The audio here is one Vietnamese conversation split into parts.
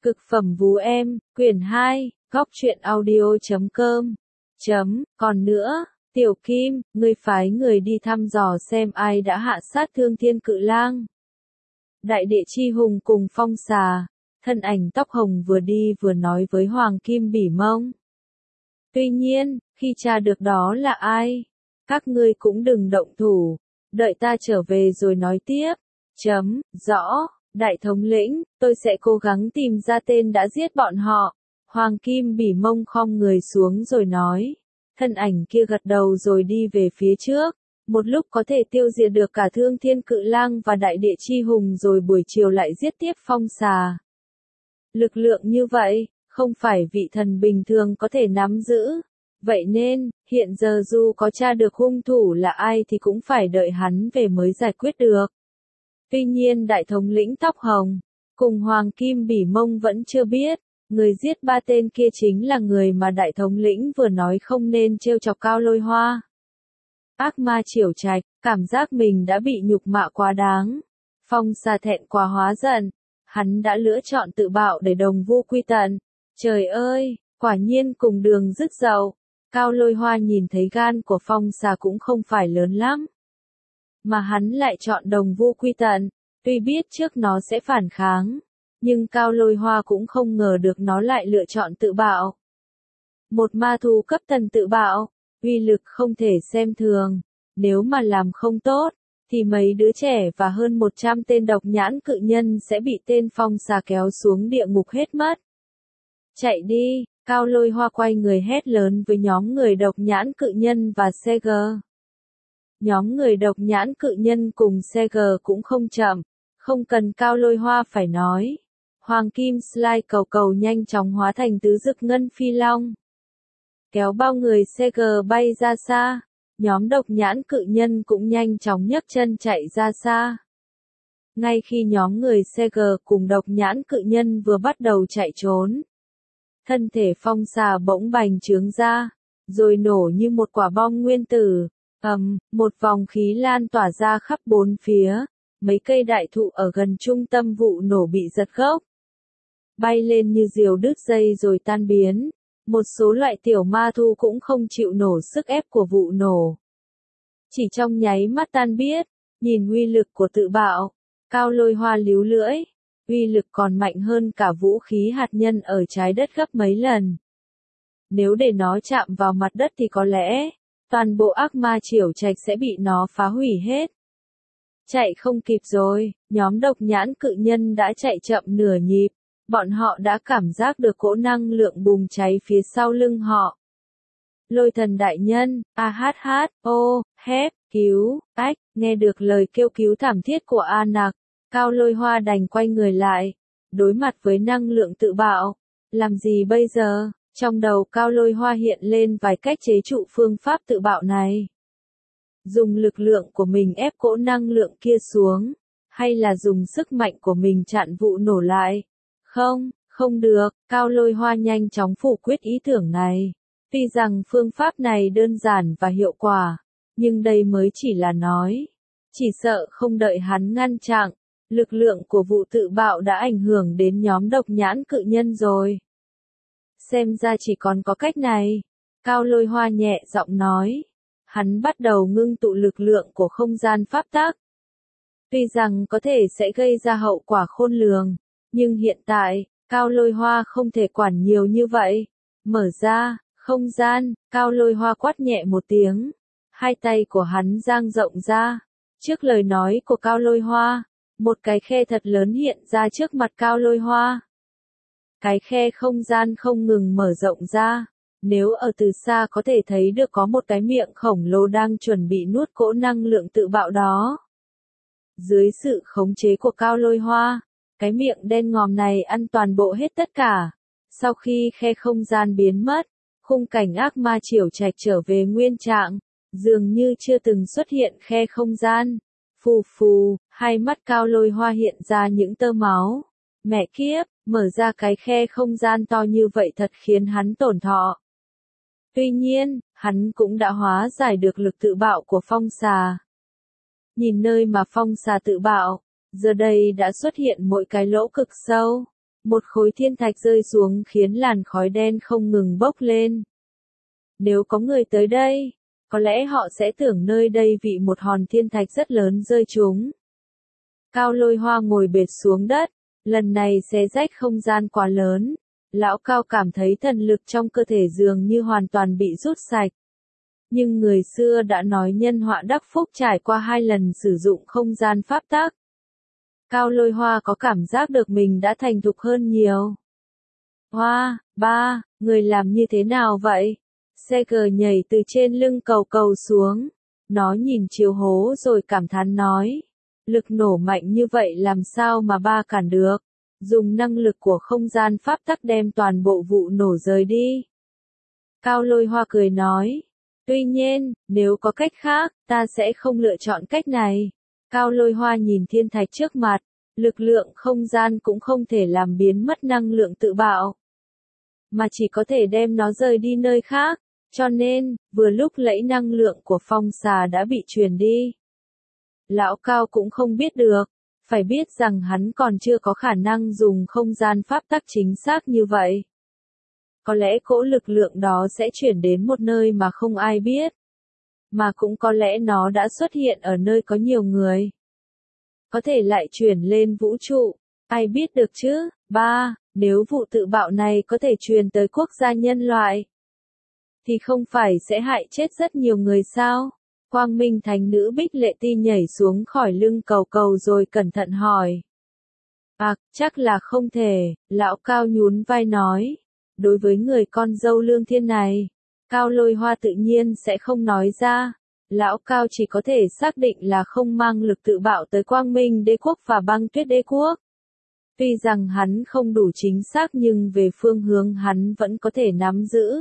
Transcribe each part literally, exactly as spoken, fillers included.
Cực phẩm vú em, quyển hai, góc truyện audio chấm com. Chấm, còn nữa, Tiểu Kim, ngươi phái người đi thăm dò xem ai đã hạ sát Thương Thiên Cự Lang. Đại Địa Chi Hùng cùng Phong Xà, thân ảnh tóc hồng vừa đi vừa nói với Hoàng Kim Bỉ Mông. Tuy nhiên, khi tra được đó là ai, các ngươi cũng đừng động thủ, đợi ta trở về rồi nói tiếp. Chấm, rõ. Đại thống lĩnh, tôi sẽ cố gắng tìm ra tên đã giết bọn họ. Hoàng Kim Bỉ Mông khom người xuống rồi nói. Thân ảnh kia gật đầu rồi đi về phía trước. Một lúc có thể tiêu diệt được cả Thương Thiên Cự Lang và Đại Địa Chi Hùng rồi buổi chiều lại giết tiếp Phong Xà. Lực lượng như vậy, không phải vị thần bình thường có thể nắm giữ. Vậy nên, hiện giờ dù có tra được hung thủ là ai thì cũng phải đợi hắn về mới giải quyết được. Tuy nhiên đại thống lĩnh tóc hồng, cùng Hoàng Kim Bỉ Mông vẫn chưa biết, người giết ba tên kia chính là người mà đại thống lĩnh vừa nói không nên trêu chọc Cao Lôi Hoa. Ác ma Triểu Trạch, cảm giác mình đã bị nhục mạ quá đáng. Phong Xà thẹn quá hóa giận, hắn đã lựa chọn tự bạo để đồng vu quy tận. Trời ơi, quả nhiên cùng đường rứt dậu. Cao Lôi Hoa nhìn thấy gan của Phong Xà cũng không phải lớn lắm. Mà hắn lại chọn đồng vu quy tận, tuy biết trước nó sẽ phản kháng, nhưng Cao Lôi Hoa cũng không ngờ được nó lại lựa chọn tự bạo. Một ma thú cấp thần tự bạo, uy lực không thể xem thường, nếu mà làm không tốt, thì mấy đứa trẻ và hơn một trăm tên độc nhãn cự nhân sẽ bị tên Phong Xà kéo xuống địa ngục hết mất. Chạy đi, Cao Lôi Hoa quay người hét lớn với nhóm người độc nhãn cự nhân và Seger. Nhóm người độc nhãn cự nhân cùng Seger cũng không chậm, không cần Cao Lôi Hoa phải nói. Hoàng Kim Slide cầu cầu nhanh chóng hóa thành tứ dực ngân phi long. Kéo bao người Seger bay ra xa, nhóm độc nhãn cự nhân cũng nhanh chóng nhấc chân chạy ra xa. Ngay khi nhóm người Seger cùng độc nhãn cự nhân vừa bắt đầu chạy trốn, thân thể Phong Xà bỗng bành trướng ra, rồi nổ như một quả bom nguyên tử. ầm, um, một vòng khí lan tỏa ra khắp bốn phía, mấy cây đại thụ ở gần trung tâm vụ nổ bị giật gốc. Bay lên như diều đứt dây rồi tan biến, một số loại tiểu ma thu cũng không chịu nổi sức ép của vụ nổ. Chỉ trong nháy mắt tan biết, nhìn uy lực của tự bạo, Cao Lôi Hoa líu lưỡi, uy lực còn mạnh hơn cả vũ khí hạt nhân ở trái đất gấp mấy lần. Nếu để nó chạm vào mặt đất thì có lẽ toàn bộ ác ma Triểu Trạch sẽ bị nó phá hủy hết. Chạy không kịp rồi, nhóm độc nhãn cự nhân đã chạy chậm nửa nhịp, bọn họ đã cảm giác được cỗ năng lượng bùng cháy phía sau lưng họ. Lôi thần đại nhân, a hát hát, ô, hét, cứu, ách, nghe được lời kêu cứu thảm thiết của A Nặc, Cao Lôi Hoa đành quay người lại, đối mặt với năng lượng tự bạo. Làm gì bây giờ? Trong đầu Cao Lôi Hoa hiện lên vài cách chế trụ phương pháp tự bạo này. Dùng lực lượng của mình ép cỗ năng lượng kia xuống, hay là dùng sức mạnh của mình chặn vụ nổ lại? Không, không được, Cao Lôi Hoa nhanh chóng phủ quyết ý tưởng này. Tuy rằng phương pháp này đơn giản và hiệu quả, nhưng đây mới chỉ là nói. Chỉ sợ không đợi hắn ngăn chặn, lực lượng của vụ tự bạo đã ảnh hưởng đến nhóm độc nhãn cự nhân rồi. Xem ra chỉ còn có cách này. Cao Lôi Hoa nhẹ giọng nói. Hắn bắt đầu ngưng tụ lực lượng của không gian pháp tắc. Tuy rằng có thể sẽ gây ra hậu quả khôn lường, nhưng hiện tại, Cao Lôi Hoa không thể quản nhiều như vậy. Mở ra, không gian, Cao Lôi Hoa quát nhẹ một tiếng. Hai tay của hắn dang rộng ra. Trước lời nói của Cao Lôi Hoa, một cái khe thật lớn hiện ra trước mặt Cao Lôi Hoa. Cái khe không gian không ngừng mở rộng ra, nếu ở từ xa có thể thấy được có một cái miệng khổng lồ đang chuẩn bị nuốt cỗ năng lượng tự bạo đó. Dưới sự khống chế của Cao Lôi Hoa, cái miệng đen ngòm này ăn toàn bộ hết tất cả. Sau khi khe không gian biến mất, khung cảnh ác ma Triểu Trạch trở về nguyên trạng, dường như chưa từng xuất hiện khe không gian. Phù phù, hai mắt Cao Lôi Hoa hiện ra những tơ máu. Mẹ kiếp, mở ra cái khe không gian to như vậy thật khiến hắn tổn thọ. Tuy nhiên, hắn cũng đã hóa giải được lực tự bạo của Phong Xà. Nhìn nơi mà Phong Xà tự bạo, giờ đây đã xuất hiện mỗi cái lỗ cực sâu. một khối thiên thạch rơi xuống khiến làn khói đen không ngừng bốc lên. Nếu có người tới đây, có lẽ họ sẽ tưởng nơi đây bị một hòn thiên thạch rất lớn rơi trúng. Cao Lôi Hoa ngồi bệt xuống đất, lần này xé rách không gian quá lớn. Lão Cao cảm thấy thần lực trong cơ thể dường như hoàn toàn bị rút sạch. Nhưng người xưa đã nói nhân họa đắc phúc trải qua hai lần sử dụng không gian pháp tắc. Cao Lôi Hoa có cảm giác được mình đã thành thục hơn nhiều. Hoa, ba, người làm như thế nào vậy? Xe cờ nhảy từ trên lưng cầu cầu xuống. Nó nhìn chiều hố rồi cảm thán nói. Lực nổ mạnh như vậy làm sao mà ba cản được? Dùng năng lực của không gian pháp tắc đem toàn bộ vụ nổ rời đi. Cao Lôi Hoa cười nói. Tuy nhiên, nếu có cách khác, ta sẽ không lựa chọn cách này. Cao Lôi Hoa nhìn thiên thạch trước mặt. Lực lượng không gian cũng không thể làm biến mất năng lượng tự bạo. Mà chỉ có thể đem nó rời đi nơi khác. Cho nên, vừa lúc lẫy năng lượng của phong xà đã bị truyền đi. Lão Cao cũng không biết được. Phải biết rằng hắn còn chưa có khả năng dùng không gian pháp tắc chính xác như vậy. Có lẽ cỗ lực lượng đó sẽ chuyển đến một nơi mà không ai biết. Mà cũng có lẽ nó đã xuất hiện ở nơi có nhiều người. Có thể lại chuyển lên vũ trụ. Ai biết được chứ? Ba, nếu vụ tự bạo này có thể truyền tới quốc gia nhân loại, thì không phải sẽ hại chết rất nhiều người sao? Quang Minh Thánh Nữ Bích Lệ Ti nhảy xuống khỏi lưng cầu cầu rồi cẩn thận hỏi. À, chắc là không thể, lão Cao nhún vai nói. Đối với người con dâu Lương Thiên này, Cao Lôi Hoa tự nhiên sẽ không nói ra. Lão Cao chỉ có thể xác định là không mang lực tự bạo tới Quang Minh Đế Quốc và Băng Tuyết Đế Quốc. Tuy rằng hắn không đủ chính xác nhưng về phương hướng hắn vẫn có thể nắm giữ.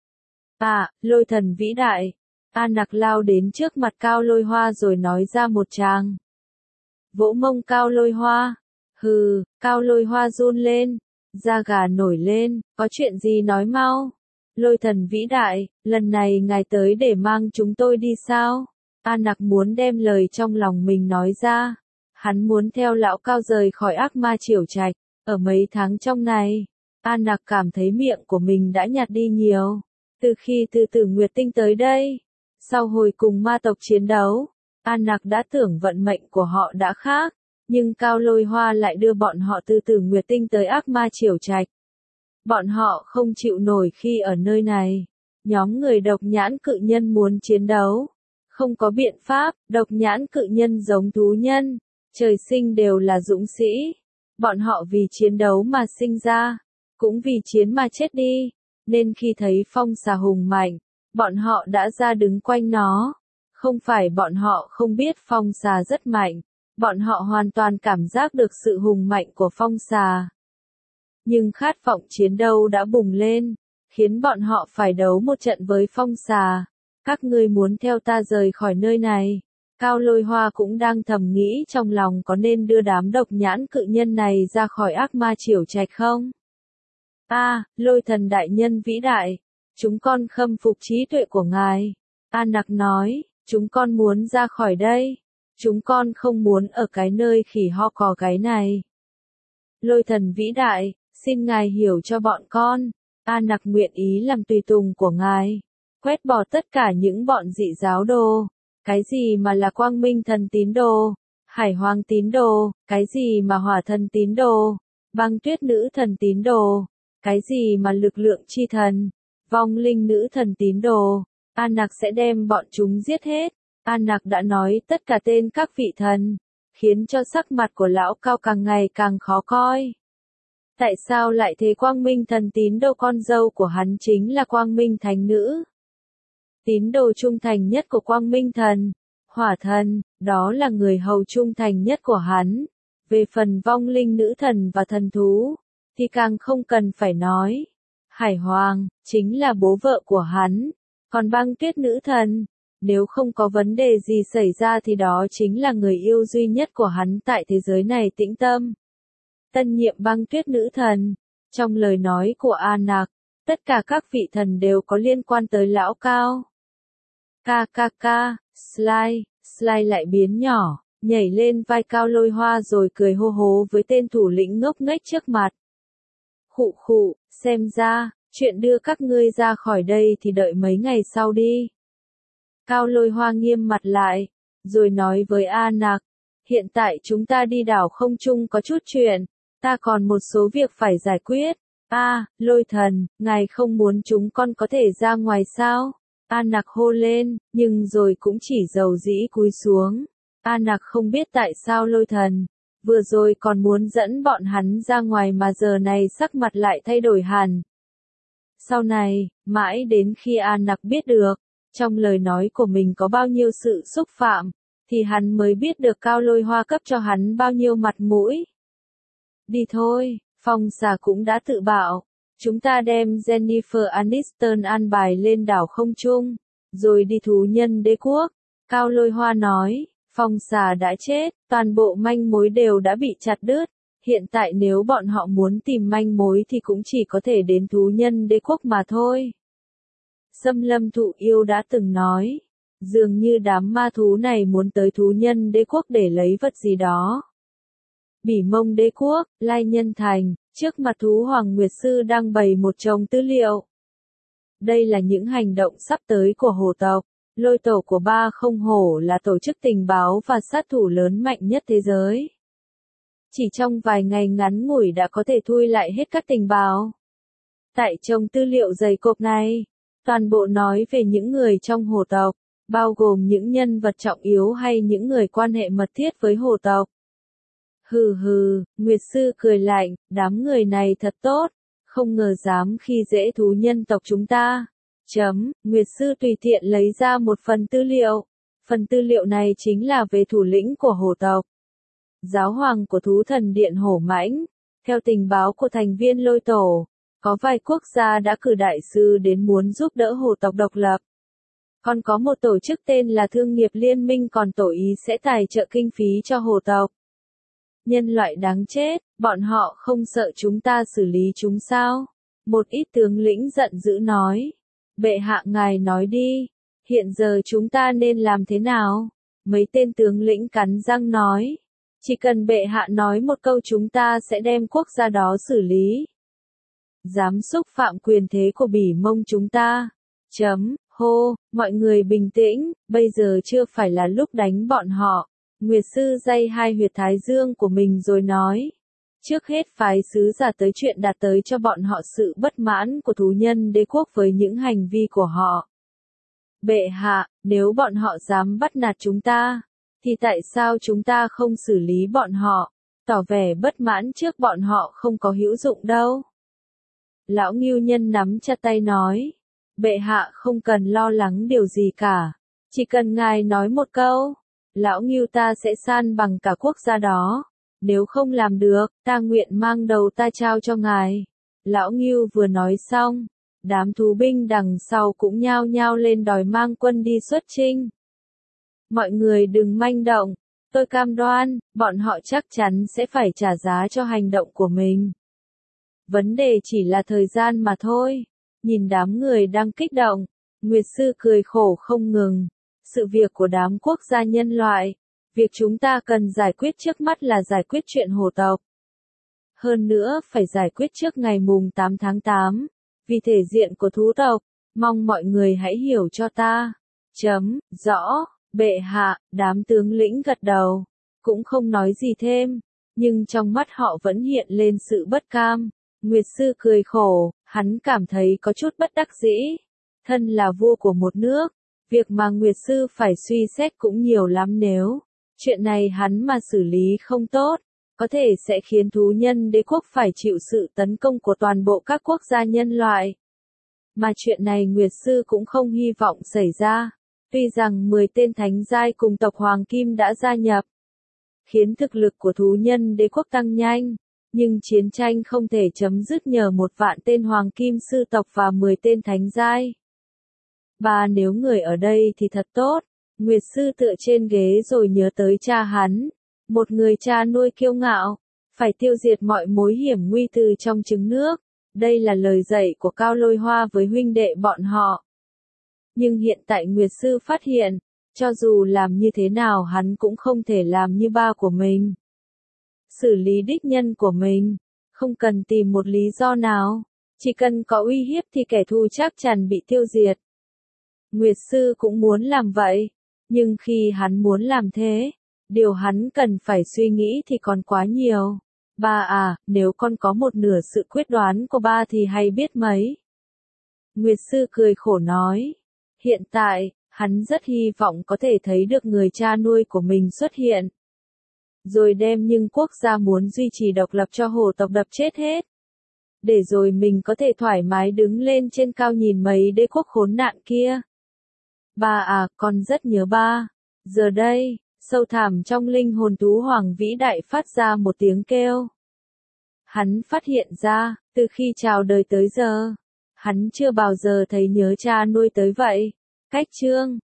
À, Lôi Thần vĩ đại. A Nặc lao đến trước mặt Cao Lôi Hoa rồi nói ra một tràng. Vỗ mông Cao Lôi Hoa. Hừ, Cao Lôi Hoa run lên. Da gà nổi lên, có chuyện gì nói mau. Lôi Thần vĩ đại, lần này ngài tới để mang chúng tôi đi sao? A Nặc muốn đem lời trong lòng mình nói ra. Hắn muốn theo lão Cao rời khỏi ác ma Triểu Trạch. Ở mấy tháng trong này, A Nặc cảm thấy miệng của mình đã nhạt đi nhiều. Từ khi Từ Tử Nguyệt Tinh tới đây, sau hồi cùng ma tộc chiến đấu, A Nặc đã tưởng vận mệnh của họ đã khác. Nhưng Cao Lôi Hoa lại đưa bọn họ từ Tử Nguyệt Tinh tới ác ma Triểu Trạch. Bọn họ không chịu nổi khi ở nơi này. Nhóm người độc nhãn cự nhân muốn chiến đấu. Không có biện pháp, độc nhãn cự nhân giống thú nhân. Trời sinh đều là dũng sĩ. Bọn họ vì chiến đấu mà sinh ra. Cũng vì chiến mà chết đi. Nên khi thấy phong xà hùng mạnh, bọn họ đã ra đứng quanh nó. Không phải bọn họ không biết phong xà rất mạnh. Bọn họ hoàn toàn cảm giác được sự hùng mạnh của phong xà. Nhưng khát vọng chiến đấu đã bùng lên, khiến bọn họ phải đấu một trận với phong xà. Các ngươi muốn theo ta rời khỏi nơi này. Cao Lôi Hoa cũng đang thầm nghĩ trong lòng có nên đưa đám độc nhãn cự nhân này ra khỏi ác ma Triểu Trạch không? A, à, Lôi Thần đại nhân vĩ đại, chúng con khâm phục trí tuệ của ngài. A Nặc nói, chúng con muốn ra khỏi đây. Chúng con không muốn ở cái nơi khỉ ho cò gáy này. Lôi Thần vĩ đại, xin ngài hiểu cho bọn con. A Nặc nguyện ý làm tùy tùng của ngài. Quét bỏ tất cả những bọn dị giáo đồ. Cái gì mà là Quang Minh Thần tín đồ, Hải Hoàng tín đồ, cái gì mà Hỏa Thần tín đồ, Băng Tuyết Nữ Thần tín đồ, cái gì mà lực lượng chi thần, Vong Linh Nữ Thần tín đồ. A Nặc sẽ đem bọn chúng giết hết. A Nặc đã nói tất cả tên các vị thần, khiến cho sắc mặt của lão Cao càng ngày càng khó coi. Tại sao lại thế? Quang Minh Thần tín đồ con dâu của hắn chính là Quang Minh Thánh Nữ. Tín đồ trung thành nhất của Quang Minh Thần, Hỏa Thần, đó là người hầu trung thành nhất của hắn. Về phần Vong Linh Nữ Thần và thần thú, thì càng không cần phải nói. Hải Hoàng, chính là bố vợ của hắn. Còn Băng Tuyết Nữ Thần, nếu không có vấn đề gì xảy ra thì đó chính là người yêu duy nhất của hắn tại thế giới này. Tĩnh tâm. Tân nhiệm Băng Tuyết Nữ Thần. Trong lời nói của A Nặc, tất cả các vị thần đều có liên quan tới lão Cao. Ca ca ca, Sly, Sly lại biến nhỏ, nhảy lên vai Cao Lôi Hoa rồi cười hô hố với tên thủ lĩnh ngốc nghếch trước mặt. Khụ khụ, xem ra, chuyện đưa các ngươi ra khỏi đây thì đợi mấy ngày sau đi. Cao Lôi Hoa nghiêm mặt lại, rồi nói với A Nặc, hiện tại chúng ta đi đảo không trung có chút chuyện, ta còn một số việc phải giải quyết. A, Lôi thần, ngài không muốn chúng con có thể ra ngoài sao? A Nặc hô lên, nhưng rồi cũng chỉ dầu dĩ cúi xuống. A Nặc không biết tại sao Lôi thần, vừa rồi còn muốn dẫn bọn hắn ra ngoài mà giờ này sắc mặt lại thay đổi hẳn. Sau này, mãi đến khi A Nặc biết được, trong lời nói của mình có bao nhiêu sự xúc phạm, thì hắn mới biết được Cao Lôi Hoa cấp cho hắn bao nhiêu mặt mũi. Đi thôi, Phong Xà cũng đã tự bảo, chúng ta đem Jennifer Aniston an bài lên đảo không trung, rồi đi thú nhân đế quốc. Cao Lôi Hoa nói, Phong Xà đã chết, toàn bộ manh mối đều đã bị chặt đứt. Hiện tại nếu bọn họ muốn tìm manh mối thì cũng chỉ có thể đến thú nhân đế quốc mà thôi. Xâm Lâm Thụ Yêu đã từng nói, dường như đám ma thú này muốn tới thú nhân đế quốc để lấy vật gì đó. Bỉ Mông đế quốc, Lai Nhân Thành, trước mặt thú Hoàng Nguyệt Sư đang bày một chồng tư liệu. Đây là những hành động sắp tới của hổ tộc. Lôi tổ của Ba Không Hổ là tổ chức tình báo và sát thủ lớn mạnh nhất thế giới. Chỉ trong vài ngày ngắn ngủi đã có thể thui lại hết các tình báo. Tại chồng tư liệu dày cộp này, toàn bộ nói về những người trong hổ tộc, bao gồm những nhân vật trọng yếu hay những người quan hệ mật thiết với hổ tộc. Hừ hừ, Nguyệt Sư cười lạnh, đám người này thật tốt, không ngờ dám khi dễ thú nhân tộc chúng ta. Chấm, Nguyệt Sư tùy tiện lấy ra một phần tư liệu. Phần tư liệu này chính là về thủ lĩnh của hổ tộc. Giáo hoàng của thú thần điện hổ mãnh. Theo tình báo của thành viên lôi tổ, có vài quốc gia đã cử đại sư đến muốn giúp đỡ hổ tộc độc lập. Còn có một tổ chức tên là Thương nghiệp Liên minh còn tỏ ý sẽ tài trợ kinh phí cho hổ tộc. Nhân loại đáng chết, bọn họ không sợ chúng ta xử lý chúng sao? Một ít tướng lĩnh giận dữ nói. Bệ hạ ngài nói đi, hiện giờ chúng ta nên làm thế nào? Mấy tên tướng lĩnh cắn răng nói. Chỉ cần bệ hạ nói một câu chúng ta sẽ đem quốc gia đó xử lý. Dám xúc phạm quyền thế của Bỉ Mông chúng ta. Chấm, hô, mọi người bình tĩnh, bây giờ chưa phải là lúc đánh bọn họ. Nguyệt Sư day hai huyệt thái dương của mình rồi nói. Trước hết phái sứ giả tới chuyện đạt tới cho bọn họ sự bất mãn của thú nhân đế quốc với những hành vi của họ. Bệ hạ, nếu bọn họ dám bắt nạt chúng ta, thì tại sao chúng ta không xử lý bọn họ, tỏ vẻ bất mãn trước bọn họ không có hữu dụng đâu. Lão Ngưu Nhân nắm chặt tay nói, bệ hạ không cần lo lắng điều gì cả, chỉ cần ngài nói một câu, lão Ngưu ta sẽ san bằng cả quốc gia đó. Nếu không làm được, ta nguyện mang đầu ta trao cho ngài. Lão Ngưu vừa nói xong, đám thú binh đằng sau cũng nhao nhao lên đòi mang quân đi xuất chinh. Mọi người đừng manh động, tôi cam đoan, bọn họ chắc chắn sẽ phải trả giá cho hành động của mình. Vấn đề chỉ là thời gian mà thôi. Nhìn đám người đang kích động, Nguyệt Sư cười khổ không ngừng. Sự việc của đám quốc gia nhân loại. Việc chúng ta cần giải quyết trước mắt là giải quyết chuyện hổ tộc. Hơn nữa phải giải quyết trước ngày mùng tám tháng tám, vì thể diện của thú tộc, mong mọi người hãy hiểu cho ta. Chấm, rõ, bệ hạ, đám tướng lĩnh gật đầu, cũng không nói gì thêm, nhưng trong mắt họ vẫn hiện lên sự bất cam. Nguyệt Sư cười khổ, hắn cảm thấy có chút bất đắc dĩ. Thân là vua của một nước, việc mà Nguyệt Sư phải suy xét cũng nhiều lắm nếu chuyện này hắn mà xử lý không tốt, có thể sẽ khiến thú nhân đế quốc phải chịu sự tấn công của toàn bộ các quốc gia nhân loại. Mà chuyện này Nguyệt Sư cũng không hy vọng xảy ra, tuy rằng mười tên thánh giai cùng tộc Hoàng Kim đã gia nhập, khiến thực lực của thú nhân đế quốc tăng nhanh, nhưng chiến tranh không thể chấm dứt nhờ một vạn tên Hoàng Kim sư tộc và mười tên thánh giai. Ba nếu người ở đây thì thật tốt. Nguyệt Sư tựa trên ghế rồi nhớ tới cha hắn, một người cha nuôi kiêu ngạo, phải tiêu diệt mọi mối hiểm nguy từ trong trứng nước. Đây là lời dạy của Cao Lôi Hoa với huynh đệ bọn họ. Nhưng hiện tại Nguyệt Sư phát hiện, cho dù làm như thế nào hắn cũng không thể làm như ba của mình. Xử lý đích nhân của mình, Không cần tìm một lý do nào. Chỉ cần có uy hiếp thì kẻ thù chắc chắn bị tiêu diệt. Nguyệt sư cũng muốn làm vậy. Nhưng khi hắn muốn làm thế, điều hắn cần phải suy nghĩ thì còn quá nhiều. Ba à, nếu con có một nửa sự quyết đoán của ba thì hay biết mấy. Nguyệt sư cười khổ nói. Hiện tại, hắn rất hy vọng có thể thấy được người cha nuôi của mình xuất hiện. Rồi đem những quốc gia muốn duy trì độc lập cho hổ tộc đập chết hết. Để rồi mình có thể thoải mái đứng lên trên cao nhìn mấy đế quốc khốn nạn kia. Ba à, con rất nhớ ba. Giờ đây, sâu thẳm trong linh hồn Tú Hoàng vĩ đại phát ra một tiếng kêu. Hắn phát hiện ra, từ khi chào đời tới giờ, hắn chưa bao giờ thấy nhớ cha nuôi tới vậy. Cách chương